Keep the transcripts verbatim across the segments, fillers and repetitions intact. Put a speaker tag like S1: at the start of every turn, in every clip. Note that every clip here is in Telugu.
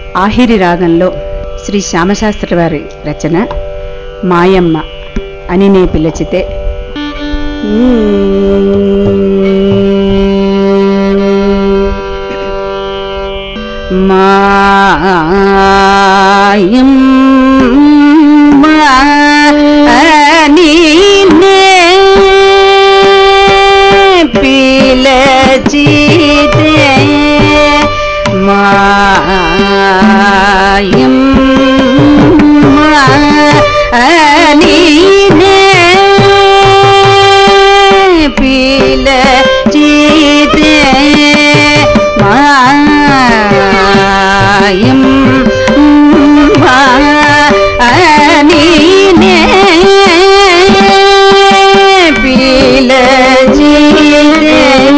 S1: ఆహిరి రాగంలో శ్రీ శ్యామశాస్త్రి వారి రచన మాయమ్మ అని నే పిలిచితే మాయమ్మ అని నే పిలిచితే మాయమ్మ అని నే పిలిచితే మాయమ్మ అని నే పిలిచితే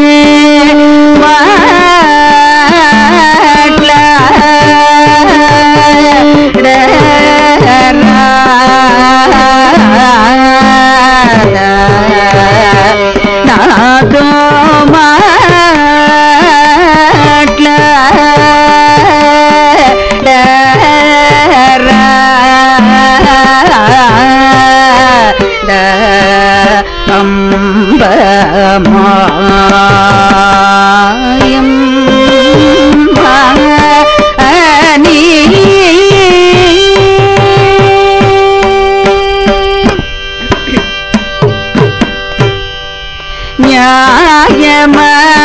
S1: నాతో అంబ మాయమ్మ అని న్యాయమా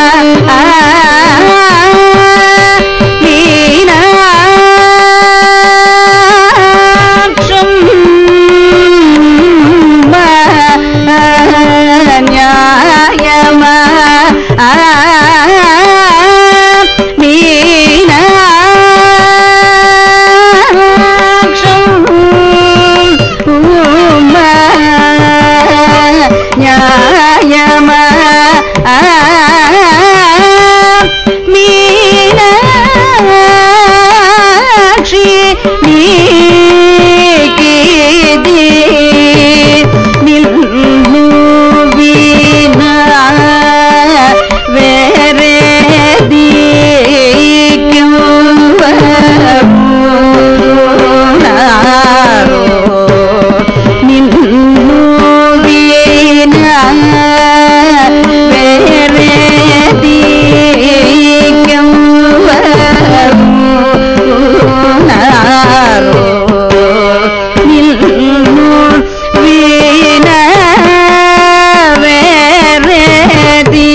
S1: న్యాయమా న్యాయమా మీనాక్షి నీకిది నిన్ను వినా వేరేది నిన్ను వినా వేరేది నిన్ను వినా వేరేది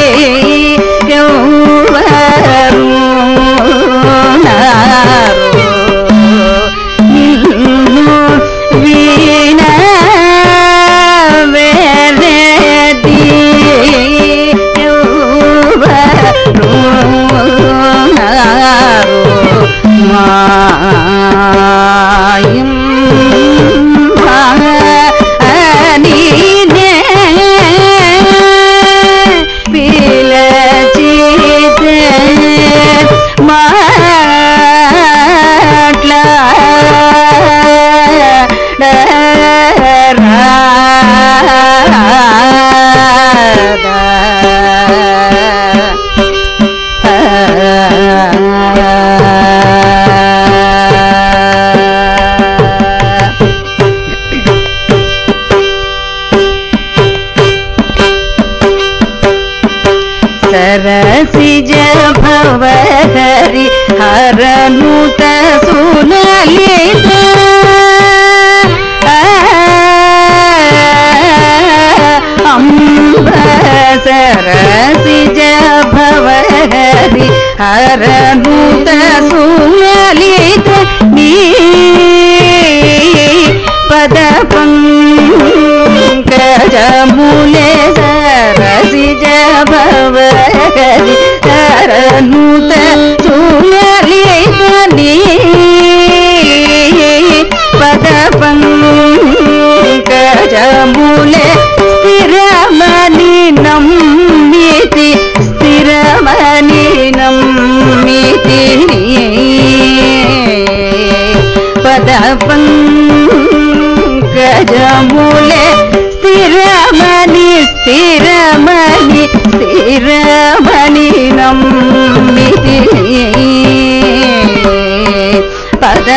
S1: నిన్ను వినా వేరేది మాయమ్మ అని నే పిలిచితే सरसिज भवहरि हरनुत सुललित अम्ब सरसिज भवहरि हरनुत सुललित नी पद पंकजमूले सरसिज भवहरि हरनुत सुललित नी पद पंकजमूले स्थिरमणि नम्मिति स्थिरमणि नम्मिति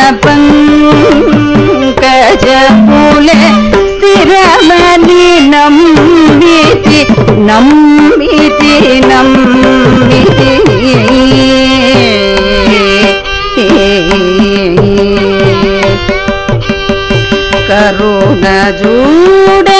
S1: పంకజములే స్థిరమని నమ్మితి నమ్మితి నమ్మితి కరుణ జూడ